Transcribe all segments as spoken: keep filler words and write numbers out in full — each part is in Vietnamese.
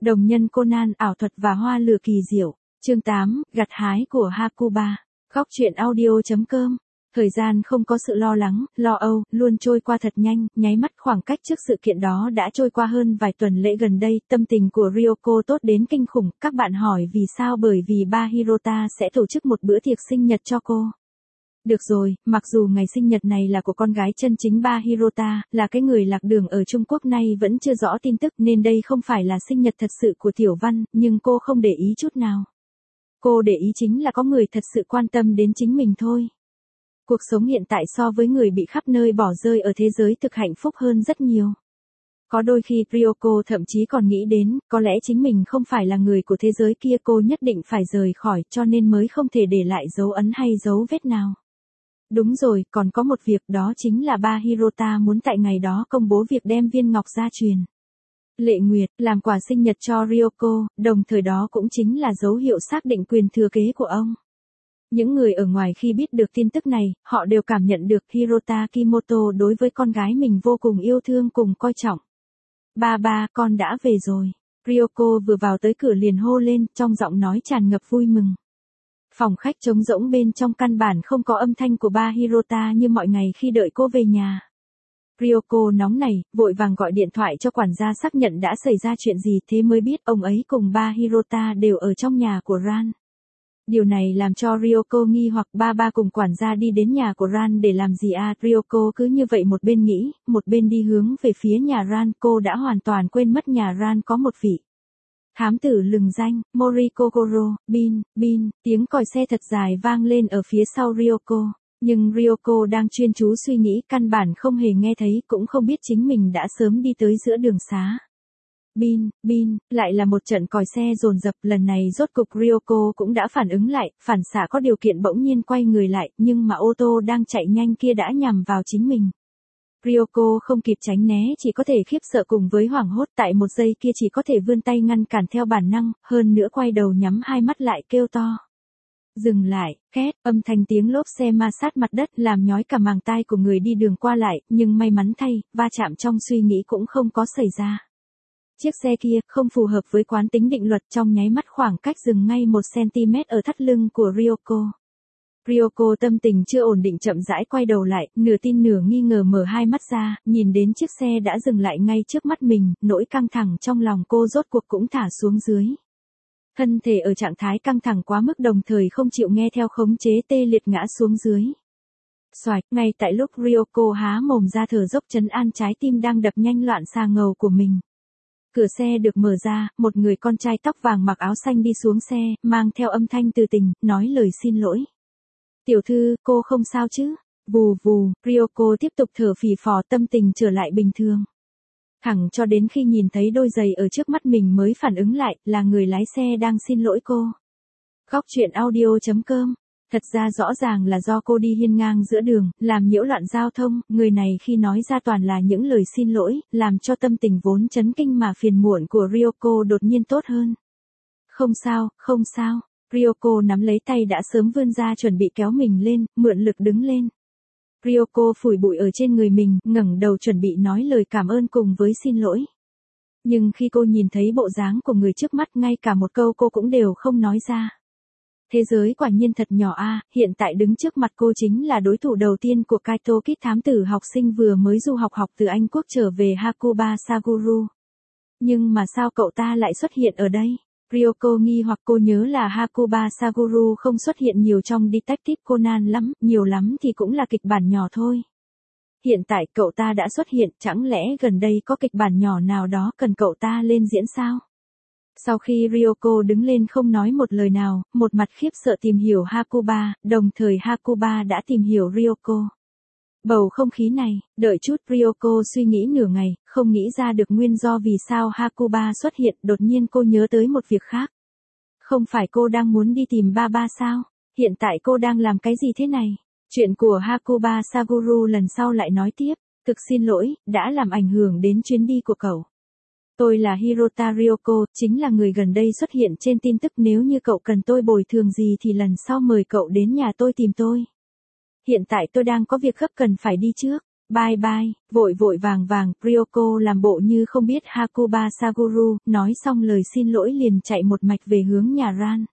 Đồng nhân Conan, ảo thuật và hoa lửa kỳ diệu. Chương tám, gặt hái của Hakuba. Góc truyện audio chấm com. Thời gian không có sự lo lắng, lo âu, luôn trôi qua thật nhanh, nháy mắt khoảng cách trước sự kiện đó đã trôi qua hơn vài tuần lễ gần đây, tâm tình của Ryoko tốt đến kinh khủng, các bạn hỏi vì sao bởi vì ba Hirota sẽ tổ chức một bữa tiệc sinh nhật cho cô. Được rồi, mặc dù ngày sinh nhật này là của con gái chân chính ba Hirota, là cái người lạc đường ở Trung Quốc nay vẫn chưa rõ tin tức nên đây không phải là sinh nhật thật sự của Tiểu Văn, nhưng cô không để ý chút nào. Cô để ý chính là có người thật sự quan tâm đến chính mình thôi. Cuộc sống hiện tại so với người bị khắp nơi bỏ rơi ở thế giới thực hạnh phúc hơn rất nhiều. Có đôi khi Ryoko thậm chí còn nghĩ đến, có lẽ chính mình không phải là người của thế giới kia, cô nhất định phải rời khỏi cho nên mới không thể để lại dấu ấn hay dấu vết nào. Đúng rồi, còn có một việc đó chính là ba Hirota muốn tại ngày đó công bố việc đem viên ngọc gia truyền. Lệ Nguyệt, làm quà sinh nhật cho Ryoko, đồng thời đó cũng chính là dấu hiệu xác định quyền thừa kế của ông. Những người ở ngoài khi biết được tin tức này, họ đều cảm nhận được Hirota Kimoto đối với con gái mình vô cùng yêu thương cùng coi trọng. Ba ba, con đã về rồi. Ryoko vừa vào tới cửa liền hô lên, trong giọng nói tràn ngập vui mừng. Phòng khách trống rỗng, bên trong căn bản không có âm thanh của ba Hirota như mọi ngày khi đợi cô về nhà. Ryoko nóng nảy, vội vàng gọi điện thoại cho quản gia xác nhận đã xảy ra chuyện gì, thế mới biết ông ấy cùng ba Hirota đều ở trong nhà của Ran. Điều này làm cho Ryoko nghi hoặc, ba ba cùng quản gia đi đến nhà của Ran để làm gì à? Ryoko cứ như vậy một bên nghĩ, một bên đi hướng về phía nhà Ran, cô đã hoàn toàn quên mất nhà Ran có một vị thám tử lừng danh, Morikogoro. Bin, bin, tiếng còi xe thật dài vang lên ở phía sau Ryoko, nhưng Ryoko đang chuyên chú suy nghĩ, căn bản không hề nghe thấy, cũng không biết chính mình đã sớm đi tới giữa đường xá. Bin, bin, lại là một trận còi xe dồn dập, lần này rốt cục Ryoko cũng đã phản ứng lại, phản xạ có điều kiện bỗng nhiên quay người lại, nhưng mà ô tô đang chạy nhanh kia đã nhằm vào chính mình. Ryoko không kịp tránh né, chỉ có thể khiếp sợ cùng với hoảng hốt, tại một giây kia chỉ có thể vươn tay ngăn cản theo bản năng, hơn nữa quay đầu nhắm hai mắt lại kêu to. Dừng lại, két, âm thanh tiếng lốp xe ma sát mặt đất làm nhói cả màng tai của người đi đường qua lại, nhưng may mắn thay, va chạm trong suy nghĩ cũng không có xảy ra. Chiếc xe kia không phù hợp với quán tính định luật, trong nháy mắt khoảng cách dừng ngay một xăng-ti-mét ở thắt lưng của Ryoko. Ryoko tâm tình chưa ổn định chậm rãi quay đầu lại, nửa tin nửa nghi ngờ mở hai mắt ra, nhìn đến chiếc xe đã dừng lại ngay trước mắt mình, nỗi căng thẳng trong lòng cô rốt cuộc cũng thả xuống dưới. Thân thể ở trạng thái căng thẳng quá mức đồng thời không chịu nghe theo khống chế, tê liệt ngã xuống dưới. Xoạch, ngay tại lúc Ryoko há mồm ra thở dốc trấn an trái tim đang đập nhanh loạn xà ngầu của mình. Cửa xe được mở ra, một người con trai tóc vàng mặc áo xanh đi xuống xe, mang theo âm thanh từ tình, nói lời xin lỗi. Tiểu thư, cô không sao chứ? Vù vù, Ryoko tiếp tục thở phì phò, tâm tình trở lại bình thường. Thẳng cho đến khi nhìn thấy đôi giày ở trước mắt mình mới phản ứng lại, là người lái xe đang xin lỗi cô. Góc truyện audio chấm com. Thật ra rõ ràng là do cô đi hiên ngang giữa đường, làm nhiễu loạn giao thông, người này khi nói ra toàn là những lời xin lỗi, làm cho tâm tình vốn chấn kinh mà phiền muộn của Ryoko đột nhiên tốt hơn. Không sao, không sao. Ryoko nắm lấy tay đã sớm vươn ra chuẩn bị kéo mình lên, mượn lực đứng lên. Ryoko phủi bụi ở trên người mình, ngẩng đầu chuẩn bị nói lời cảm ơn cùng với xin lỗi. Nhưng khi cô nhìn thấy bộ dáng của người trước mắt, ngay cả một câu cô cũng đều không nói ra. Thế giới quả nhiên thật nhỏ a, à, hiện tại đứng trước mặt cô chính là đối thủ đầu tiên của Kaito Kid, thám tử học sinh vừa mới du học học từ Anh Quốc trở về Hakuba Saguru. Nhưng mà sao cậu ta lại xuất hiện ở đây? Ryoko nghi hoặc, cô nhớ là Hakuba Saguru không xuất hiện nhiều trong Detective Conan lắm, nhiều lắm thì cũng là kịch bản nhỏ thôi. Hiện tại cậu ta đã xuất hiện, chẳng lẽ gần đây có kịch bản nhỏ nào đó cần cậu ta lên diễn sao? Sau khi Ryoko đứng lên không nói một lời nào, một mặt khiếp sợ tìm hiểu Hakuba, đồng thời Hakuba đã tìm hiểu Ryoko. Bầu không khí này, đợi chút, Ryoko suy nghĩ nửa ngày, không nghĩ ra được nguyên do vì sao Hakuba xuất hiện, đột nhiên cô nhớ tới một việc khác. Không phải cô đang muốn đi tìm ba ba sao? Hiện tại cô đang làm cái gì thế này? Chuyện của Hakuba Saguru lần sau lại nói tiếp, thực xin lỗi, đã làm ảnh hưởng đến chuyến đi của cậu. Tôi là Hirota Ryoko, chính là người gần đây xuất hiện trên tin tức, nếu như cậu cần tôi bồi thường gì thì lần sau mời cậu đến nhà tôi tìm tôi. Hiện tại tôi đang có việc gấp cần phải đi trước. Bye bye, vội vội vàng vàng, Ryoko làm bộ như không biết Hakuba Saguru, nói xong lời xin lỗi liền chạy một mạch về hướng nhà Ran.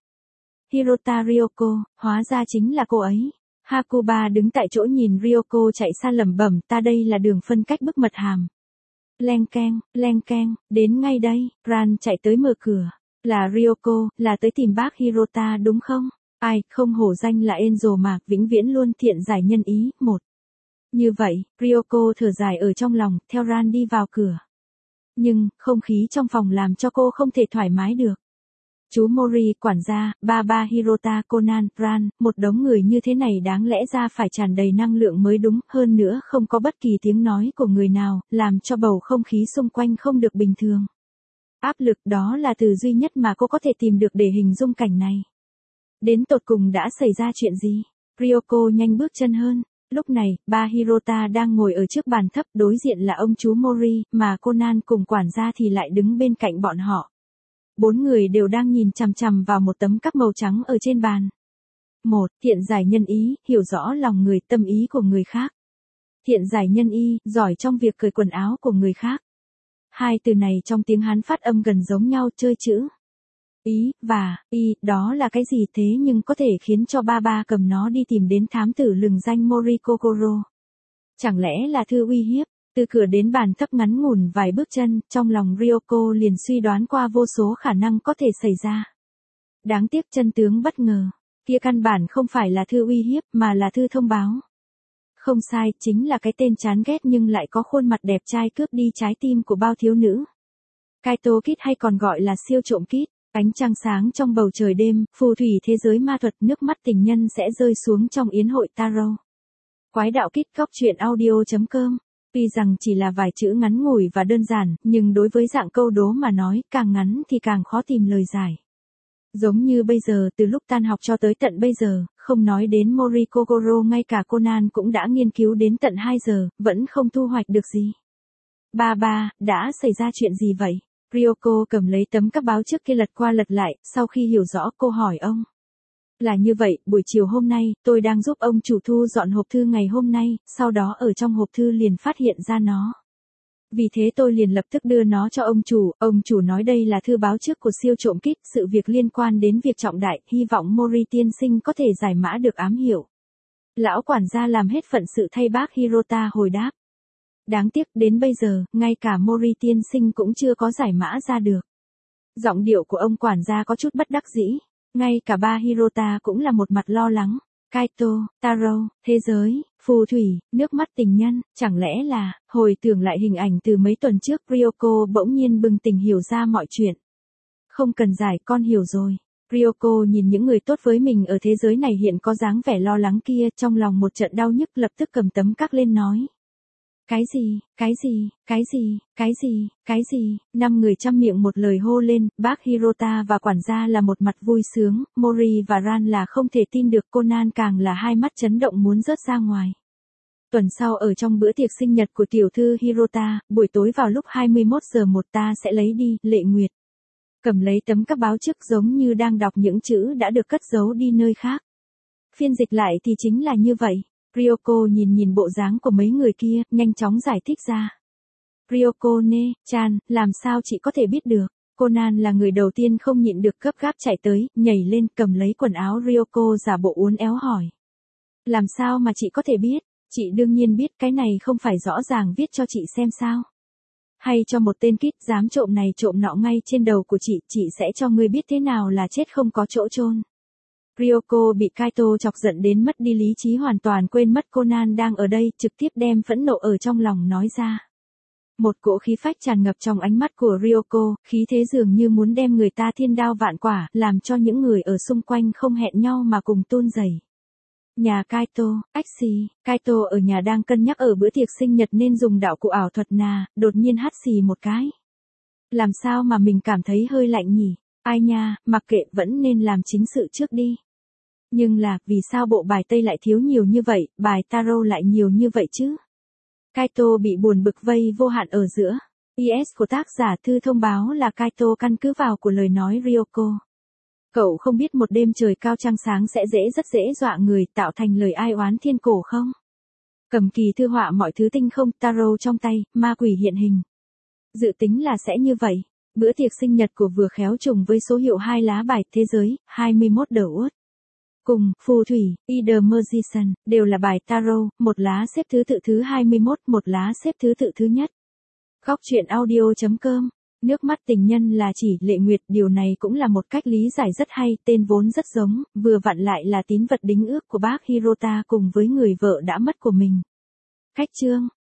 Hirota Ryoko, hóa ra chính là cô ấy. Hakuba đứng tại chỗ nhìn Ryoko chạy xa lẩm bẩm, ta đây là đường phân cách bức mật hàm. Leng keng, leng keng, đến ngay đây, Ran chạy tới mở cửa. Là Ryoko, là tới tìm bác Hirota đúng không? Ai, không hổ danh là Angel mà, vĩnh viễn luôn thiện giải nhân ý, một. Như vậy, Ryoko thở dài ở trong lòng, theo Ran đi vào cửa. Nhưng, không khí trong phòng làm cho cô không thể thoải mái được. Chú Mori, quản gia, Baba Hirota, Conan, Ran, một đống người như thế này đáng lẽ ra phải tràn đầy năng lượng mới đúng, hơn nữa không có bất kỳ tiếng nói của người nào, làm cho bầu không khí xung quanh không được bình thường. Áp lực đó là từ duy nhất mà cô có thể tìm được để hình dung cảnh này. Đến tột cùng đã xảy ra chuyện gì? Ryoko nhanh bước chân hơn. Lúc này, ba Hirota đang ngồi ở trước bàn thấp, đối diện là ông chú Mori, mà Conan cùng quản gia thì lại đứng bên cạnh bọn họ. Bốn người đều đang nhìn chằm chằm vào một tấm cắp màu trắng ở trên bàn. Một, thiện giải nhân ý, hiểu rõ lòng người, tâm ý của người khác. Thiện giải nhân y, giỏi trong việc cởi quần áo của người khác. Hai từ này trong tiếng Hán phát âm gần giống nhau, chơi chữ. Ý, và, y, đó là cái gì thế nhưng có thể khiến cho ba ba cầm nó đi tìm đến thám tử lừng danh Mori Kokoro. Chẳng lẽ là thư uy hiếp? Từ cửa đến bàn thấp ngắn ngủn vài bước chân, trong lòng Ryoko liền suy đoán qua vô số khả năng có thể xảy ra. Đáng tiếc chân tướng bất ngờ. Kia căn bản không phải là thư uy hiếp mà là thư thông báo. Không sai, chính là cái tên chán ghét nhưng lại có khuôn mặt đẹp trai cướp đi trái tim của bao thiếu nữ. Kaito Kid hay còn gọi là siêu trộm Kid. Ánh trăng sáng trong bầu trời đêm, phù thủy thế giới ma thuật, nước mắt tình nhân sẽ rơi xuống trong yến hội tarot. Quái đạo Kid Góc Chuyện Audio chấm com. Tuy rằng chỉ là vài chữ ngắn ngủi và đơn giản, nhưng đối với dạng câu đố mà nói, càng ngắn thì càng khó tìm lời giải. Giống như bây giờ, từ lúc tan học cho tới tận bây giờ, không nói đến Mori Kokoro, ngay cả Conan cũng đã nghiên cứu đến tận hai giờ, vẫn không thu hoạch được gì. Ba ba, đã xảy ra chuyện gì vậy? Ryoko cầm lấy tấm các báo trước kia lật qua lật lại, sau khi hiểu rõ cô hỏi ông. Là như vậy, buổi chiều hôm nay, tôi đang giúp ông chủ thu dọn hộp thư ngày hôm nay, sau đó ở trong hộp thư liền phát hiện ra nó. Vì thế tôi liền lập tức đưa nó cho ông chủ, ông chủ nói đây là thư báo trước của siêu trộm Kid, sự việc liên quan đến việc trọng đại, hy vọng Mori tiên sinh có thể giải mã được ám hiệu. Lão quản gia làm hết phận sự thay bác Hirota hồi đáp. Đáng tiếc đến bây giờ, ngay cả Mori tiên sinh cũng chưa có giải mã ra được. Giọng điệu của ông quản gia có chút bất đắc dĩ. Ngay cả ba Hirota cũng là một mặt lo lắng. Kaito, tarot, thế giới, phù thủy, nước mắt tình nhân, chẳng lẽ là, hồi tưởng lại hình ảnh từ mấy tuần trước, Ryoko bỗng nhiên bừng tỉnh hiểu ra mọi chuyện. Không cần giải, con hiểu rồi. Ryoko nhìn những người tốt với mình ở thế giới này hiện có dáng vẻ lo lắng kia, trong lòng một trận đau nhức, lập tức cầm tấm các lên nói. Cái gì, cái gì, cái gì, cái gì, cái gì, năm người chăm miệng một lời hô lên, bác Hirota và quản gia là một mặt vui sướng, Mori và Ran là không thể tin được, Conan càng là hai mắt chấn động muốn rớt ra ngoài. Tuần sau ở trong bữa tiệc sinh nhật của tiểu thư Hirota, buổi tối vào lúc hai mươi mốt giờ một ta sẽ lấy đi, Lệ Nguyệt. Cầm lấy tấm các báo trước giống như đang đọc những chữ đã được cất giấu đi nơi khác. Phiên dịch lại thì chính là như vậy. Ryoko nhìn nhìn bộ dáng của mấy người kia, nhanh chóng giải thích ra. Ryoko ne, chan, làm sao chị có thể biết được? Conan là người đầu tiên không nhịn được gấp gáp chạy tới, nhảy lên cầm lấy quần áo Ryoko giả bộ uốn éo hỏi. Làm sao mà chị có thể biết? Chị đương nhiên biết, cái này không phải rõ ràng viết cho chị xem sao? Hay cho một tên Kid dám trộm này trộm nọ ngay trên đầu của chị, chị sẽ cho ngươi biết thế nào là chết không có chỗ chôn. Ryoko bị Kaito chọc giận đến mất đi lý trí, hoàn toàn quên mất Conan đang ở đây, trực tiếp đem phẫn nộ ở trong lòng nói ra. Một cỗ khí phách tràn ngập trong ánh mắt của Ryoko, khí thế dường như muốn đem người ta thiên đao vạn quả, làm cho những người ở xung quanh không hẹn nhau mà cùng run rẩy. Nhà Kaito, ách xì, Kaito ở nhà đang cân nhắc ở bữa tiệc sinh nhật nên dùng đạo cụ ảo thuật nà, đột nhiên hắt xì một cái. Làm sao mà mình cảm thấy hơi lạnh nhỉ? Ai nha, mặc kệ, vẫn nên làm chính sự trước đi. Nhưng là, vì sao bộ bài Tây lại thiếu nhiều như vậy, bài tarot lại nhiều như vậy chứ? Kaito bị buồn bực vây vô hạn ở giữa. i ét của tác giả thư thông báo là Kaito căn cứ vào của lời nói Ryoko. Cậu không biết một đêm trời cao trăng sáng sẽ dễ rất dễ dọa người, tạo thành lời ai oán thiên cổ không? Cầm kỳ thư họa mọi thứ tinh không, tarot trong tay, ma quỷ hiện hình. Dự tính là sẽ như vậy. Bữa tiệc sinh nhật của vừa khéo trùng với số hiệu hai lá bài thế giới, hai mươi mốt The Wood. Cùng, phù thủy, Either Magician, đều là bài tarot, một lá xếp thứ tự thứ hai mươi mốt, một lá xếp thứ tự thứ nhất. Góc truyện audio.com. Nước mắt tình nhân là chỉ Lệ Nguyệt, điều này cũng là một cách lý giải rất hay, tên vốn rất giống, vừa vặn lại là tín vật đính ước của bác Hirota cùng với người vợ đã mất của mình. Cách chương